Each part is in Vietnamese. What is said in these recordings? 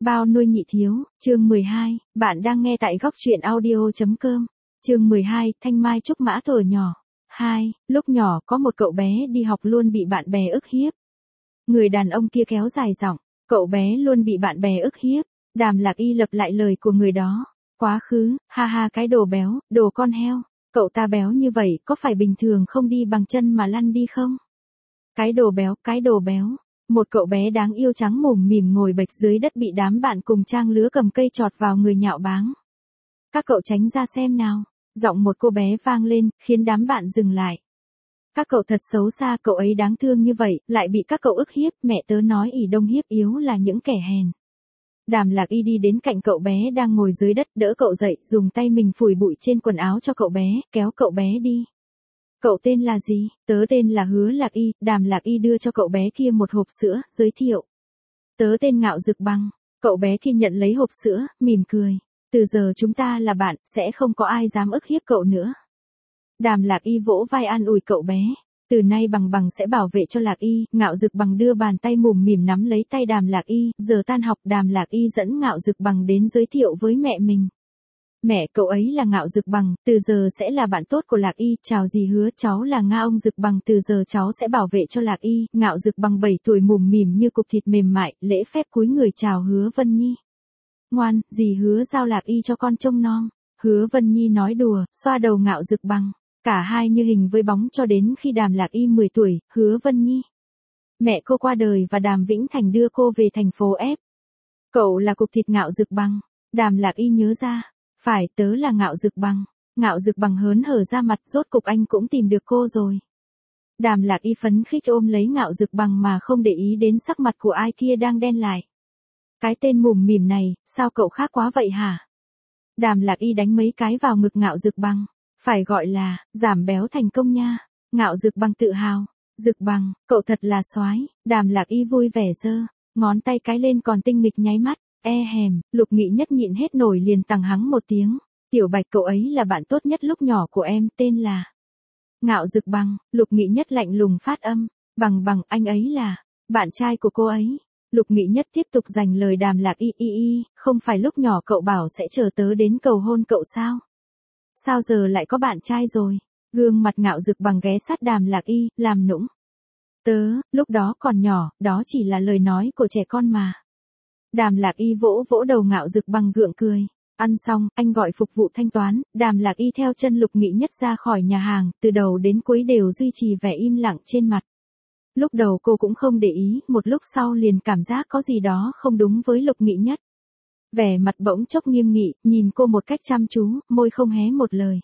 Bao nuôi nhị thiếu, chương 12, bạn đang nghe tại góc truyện audio.com. Chương 12, Thanh Mai Trúc Mã thuở nhỏ. 2, lúc nhỏ có một cậu bé đi học luôn bị bạn bè ức hiếp. Người đàn ông kia kéo dài giọng, cậu bé luôn bị bạn bè ức hiếp. Đàm Lạc Y lặp lại lời của người đó. Quá khứ, ha ha cái đồ béo, đồ con heo. Cậu ta béo như vậy có phải bình thường không đi bằng chân mà lăn đi không? Cái đồ béo, cái đồ béo. Một cậu bé đáng yêu trắng mồm mỉm ngồi bệt dưới đất bị đám bạn cùng trang lứa cầm cây chọt vào người nhạo báng. Các cậu tránh ra xem nào. Giọng một cô bé vang lên, khiến đám bạn dừng lại. Các cậu thật xấu xa, cậu ấy đáng thương như vậy, lại bị các cậu ức hiếp, mẹ tớ nói ỷ đông hiếp yếu là những kẻ hèn. Đàm Lạc Y đi đến cạnh cậu bé đang ngồi dưới đất, đỡ cậu dậy, dùng tay mình phủi bụi trên quần áo cho cậu bé, kéo cậu bé đi. Cậu tên là gì? Tớ tên là Hứa Lạc Y. Đàm Lạc Y đưa cho cậu bé kia một hộp sữa, giới thiệu. Tớ tên Ngạo Dực Bằng. Cậu bé kia nhận lấy hộp sữa, mỉm cười. Từ giờ chúng ta là bạn, sẽ không có ai dám ức hiếp cậu nữa. Đàm Lạc Y vỗ vai an ủi cậu bé. Từ nay Bằng Bằng sẽ bảo vệ cho Lạc Y. Ngạo Dực Bằng đưa bàn tay mùm mỉm nắm lấy tay Đàm Lạc Y. Giờ tan học, Đàm Lạc Y dẫn Ngạo Dực Bằng đến giới thiệu với mẹ mình. Mẹ, cậu ấy là Ngạo Dực Bằng, từ giờ sẽ là bạn tốt của Lạc Y. Chào dì Hứa, cháu là Nga ông Dực Bằng, từ giờ cháu sẽ bảo vệ cho Lạc Y. Ngạo Dực Bằng 7 tuổi mùm mỉm như cục thịt mềm mại, lễ phép cúi người chào Hứa Vân Nhi. Ngoan, dì Hứa giao Lạc Y cho con trông nom. Hứa Vân Nhi nói đùa, xoa đầu Ngạo Dực Bằng. Cả hai như hình với bóng cho đến khi Đàm Lạc Y 10 tuổi, Hứa Vân Nhi. Mẹ cô qua đời và Đàm Vĩnh Thành đưa cô về thành phố F. Cậu là cục thịt Ngạo Dực Bằng. Đàm Lạc Y nhớ ra. Phải, tớ là Ngạo Dực Bằng. Ngạo Dực Bằng hớn hở ra mặt, rốt cục anh cũng tìm được cô rồi. Đàm Lạc Y phấn khích ôm lấy Ngạo Dực Bằng mà không để ý đến sắc mặt của ai kia đang đen lại. Cái tên mùm mỉm này, sao cậu khác quá vậy hả? Đàm Lạc Y đánh mấy cái vào ngực Ngạo Dực Bằng. Phải gọi là, giảm béo thành công nha. Ngạo Dực Bằng tự hào. Dực Bằng, cậu thật là soái. Đàm Lạc Y vui vẻ giơ ngón tay cái lên còn tinh nghịch nháy mắt. Hèm, Lục Nghị Nhất nhịn hết nổi liền tằng hắng một tiếng. Tiểu Bạch, cậu ấy là bạn tốt nhất lúc nhỏ của em, tên là Ngạo Dực Bằng. Lục Nghị Nhất lạnh lùng phát âm. Bằng, anh ấy là bạn trai của cô ấy. Lục Nghị Nhất tiếp tục dành lời Đàm Lạc Y, không phải lúc nhỏ cậu bảo sẽ chờ tớ đến cầu hôn cậu sao? Sao giờ lại có bạn trai rồi? Gương mặt Ngạo Dực Bằng ghé sát Đàm Lạc Y, làm nũng. Lúc đó còn nhỏ, đó chỉ là lời nói của trẻ con mà. Đàm Lạc Y vỗ vỗ đầu Ngạo Dực Bằng gượng cười. Ăn xong, anh gọi phục vụ thanh toán, Đàm Lạc Y theo chân Lục Nghị Nhất ra khỏi nhà hàng, từ đầu đến cuối đều duy trì vẻ im lặng trên mặt. Lúc đầu cô cũng không để ý, một lúc sau liền cảm giác có gì đó không đúng với Lục Nghị Nhất. Vẻ mặt bỗng chốc nghiêm nghị, nhìn cô một cách chăm chú, môi không hé một lời.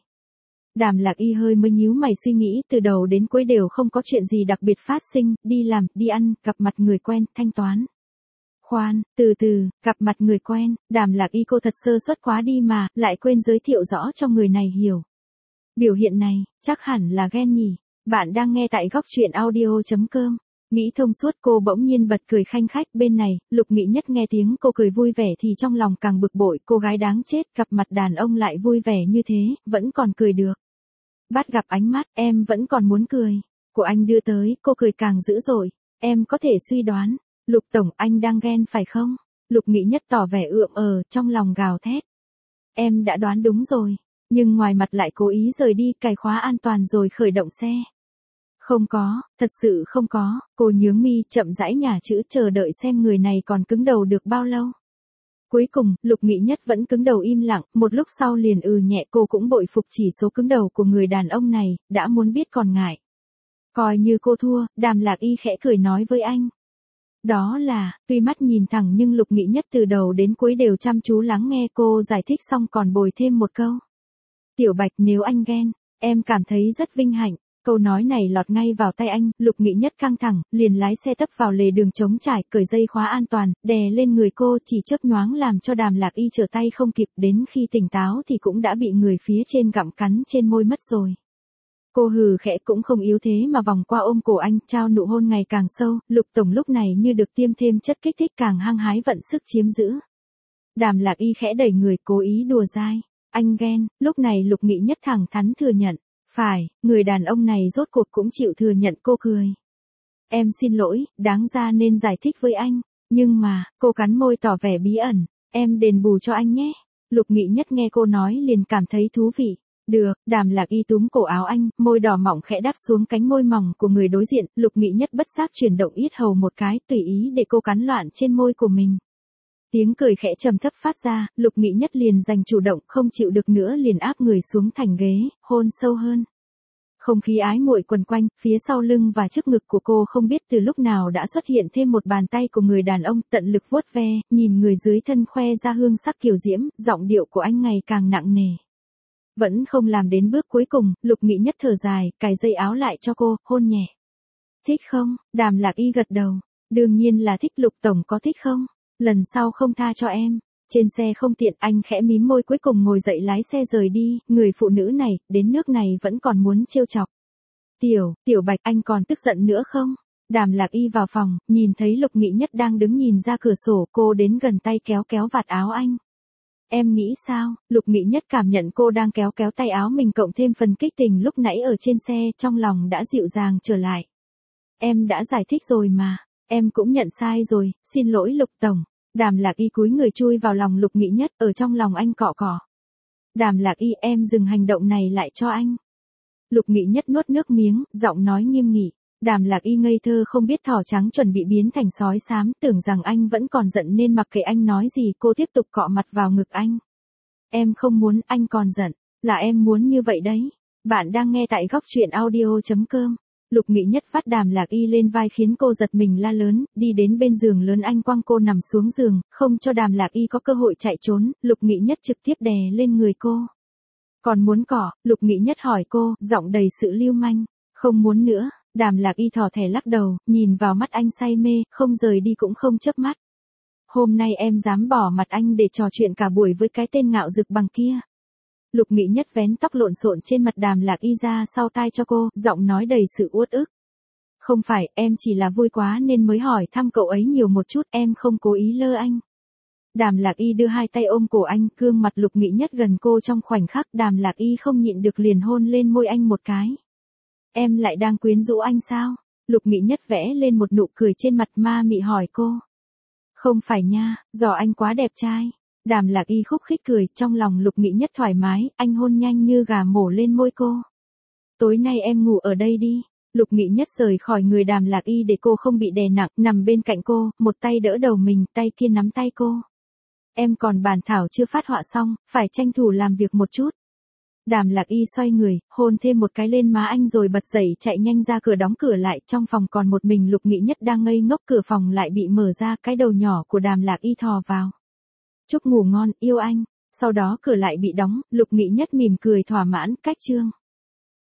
Đàm Lạc Y hơi mới nhíu mày suy nghĩ, từ đầu đến cuối đều không có chuyện gì đặc biệt phát sinh, đi làm, đi ăn, gặp mặt người quen, thanh toán. Khoan, từ từ, gặp mặt người quen, Đàm Lạc Y cô thật sơ suất quá đi mà, lại quên giới thiệu rõ cho người này hiểu. Biểu hiện này, chắc hẳn là ghen nhỉ. Bạn đang nghe tại góc truyện audio.com. Nghĩ thông suốt cô bỗng nhiên bật cười khanh khách. Bên này, Lục Nghị Nhất nghe tiếng cô cười vui vẻ thì trong lòng càng bực bội. Cô gái đáng chết, gặp mặt đàn ông lại vui vẻ như thế, vẫn còn cười được. Bắt gặp ánh mắt, em vẫn còn muốn cười. Của anh đưa tới, cô cười càng dữ dội. Em có thể suy đoán. Lục Tổng, anh đang ghen phải không? Lục Nghị Nhất tỏ vẻ trong lòng gào thét. Em đã đoán đúng rồi. Nhưng ngoài mặt lại cố ý rời đi, cài khóa an toàn rồi khởi động xe. Không có, thật sự không có. Cô nhướng mi, chậm rãi nhả chữ, chờ đợi xem người này còn cứng đầu được bao lâu. Cuối cùng, Lục Nghị Nhất vẫn cứng đầu im lặng, một lúc sau liền nhẹ. Cô cũng bội phục chỉ số cứng đầu của người đàn ông này, đã muốn biết còn ngại. Coi như cô thua, Đàm Lạc Y khẽ cười nói với anh. Đó là, tuy mắt nhìn thẳng nhưng Lục Nghị Nhất từ đầu đến cuối đều chăm chú lắng nghe cô giải thích xong còn bồi thêm một câu. Tiểu Bạch, nếu anh ghen, em cảm thấy rất vinh hạnh. Câu nói này lọt ngay vào tay anh, Lục Nghị Nhất căng thẳng, liền lái xe tấp vào lề đường trống trải, cởi dây khóa an toàn, đè lên người cô, chỉ chớp nhoáng làm cho Đàm Lạc Y trở tay không kịp, đến khi tỉnh táo thì cũng đã bị người phía trên gặm cắn trên môi mất rồi. Cô hừ khẽ cũng không yếu thế mà vòng qua ôm cổ anh, trao nụ hôn ngày càng sâu. Lục Tổng lúc này như được tiêm thêm chất kích thích càng hăng hái vận sức chiếm giữ. Đàm Lạc Y khẽ đẩy người, cố ý đùa dai. Anh ghen, lúc này Lục Nghị Nhất thẳng thắn thừa nhận. Phải, người đàn ông này rốt cuộc cũng chịu thừa nhận. Cô cười. Em xin lỗi, đáng ra nên giải thích với anh. Nhưng mà, cô cắn môi tỏ vẻ bí ẩn, em đền bù cho anh nhé. Lục Nghị Nhất nghe cô nói liền cảm thấy thú vị. Được, Đàm Lạc Y túm cổ áo anh, môi đỏ mỏng khẽ đáp xuống cánh môi mỏng của người đối diện, Lục Nghị Nhất bất giác chuyển động yết hầu một cái, tùy ý để cô cắn loạn trên môi của mình. Tiếng cười khẽ trầm thấp phát ra, Lục Nghị Nhất liền giành chủ động, không chịu được nữa liền áp người xuống thành ghế, hôn sâu hơn. Không khí ái muội quần quanh, phía sau lưng và trước ngực của cô không biết từ lúc nào đã xuất hiện thêm một bàn tay của người đàn ông, tận lực vuốt ve, nhìn người dưới thân khoe ra hương sắc kiều diễm, giọng điệu của anh ngày càng nặng nề. Vẫn không làm đến bước cuối cùng, Lục Nghị Nhất thở dài, cài dây áo lại cho cô, hôn nhẹ. Thích không? Đàm Lạc Y gật đầu. Đương nhiên là thích. Lục tổng có thích không? Lần sau không tha cho em. Trên xe không tiện, anh khẽ mím môi cuối cùng ngồi dậy lái xe rời đi, người phụ nữ này, đến nước này vẫn còn muốn trêu chọc. Tiểu Bạch, anh còn tức giận nữa không? Đàm Lạc Y vào phòng, nhìn thấy Lục Nghị Nhất đang đứng nhìn ra cửa sổ, cô đến gần tay kéo kéo vạt áo anh. Em nghĩ sao? Lục Nghị Nhất cảm nhận cô đang kéo kéo tay áo mình cộng thêm phần kích tình lúc nãy ở trên xe, trong lòng đã dịu dàng trở lại. Em đã giải thích rồi mà, em cũng nhận sai rồi, xin lỗi Lục tổng. Đàm Lạc Y cúi người chui vào lòng Lục Nghị Nhất, ở trong lòng anh cọ cọ. Đàm Lạc Y, em dừng hành động này lại cho anh. Lục Nghị Nhất nuốt nước miếng, giọng nói nghiêm nghị. Đàm Lạc Y ngây thơ không biết thỏ trắng chuẩn bị biến thành sói xám, tưởng rằng anh vẫn còn giận nên mặc kệ anh nói gì, cô tiếp tục cọ mặt vào ngực anh. Em không muốn, anh còn giận, là em muốn như vậy đấy. Bạn đang nghe tại góc truyện audio.com. Lục Nghị Nhất vắt Đàm Lạc Y lên vai khiến cô giật mình la lớn, đi đến bên giường lớn anh quăng cô nằm xuống giường, không cho Đàm Lạc Y có cơ hội chạy trốn, Lục Nghị Nhất trực tiếp đè lên người cô. Còn muốn cỏ? Lục Nghị Nhất hỏi cô, giọng đầy sự lưu manh. Không muốn nữa. Đàm Lạc Y thỏ thẻ lắc đầu, nhìn vào mắt anh say mê, không rời đi cũng không chớp mắt. Hôm nay em dám bỏ mặt anh để trò chuyện cả buổi với cái tên ngạo dực bằng kia. Lục Nghị Nhất vén tóc lộn xộn trên mặt Đàm Lạc Y ra sau tai cho cô, giọng nói đầy sự uất ức. Không phải, em chỉ là vui quá nên mới hỏi thăm cậu ấy nhiều một chút, em không cố ý lơ anh. Đàm Lạc Y đưa hai tay ôm cổ anh, gương mặt Lục Nghị Nhất gần cô trong khoảnh khắc, Đàm Lạc Y không nhịn được liền hôn lên môi anh một cái. Em lại đang quyến rũ anh sao? Lục Nghị Nhất vẽ lên một nụ cười trên mặt ma mị hỏi cô. Không phải nha, do anh quá đẹp trai. Đàm Lạc Y khúc khích cười, trong lòng Lục Nghị Nhất thoải mái, anh hôn nhanh như gà mổ lên môi cô. Tối nay em ngủ ở đây đi. Lục Nghị Nhất rời khỏi người Đàm Lạc Y để cô không bị đè nặng, nằm bên cạnh cô, một tay đỡ đầu mình, tay kia nắm tay cô. Em còn bản thảo chưa phát họa xong, phải tranh thủ làm việc một chút. Đàm Lạc Y xoay người, hôn thêm một cái lên má anh rồi bật dậy chạy nhanh ra cửa đóng cửa lại, trong phòng còn một mình Lục Nghị Nhất đang ngây ngốc, cửa phòng lại bị mở ra, cái đầu nhỏ của Đàm Lạc Y thò vào. Chúc ngủ ngon, yêu anh. Sau đó cửa lại bị đóng, Lục Nghị Nhất mỉm cười thỏa mãn, cách chương.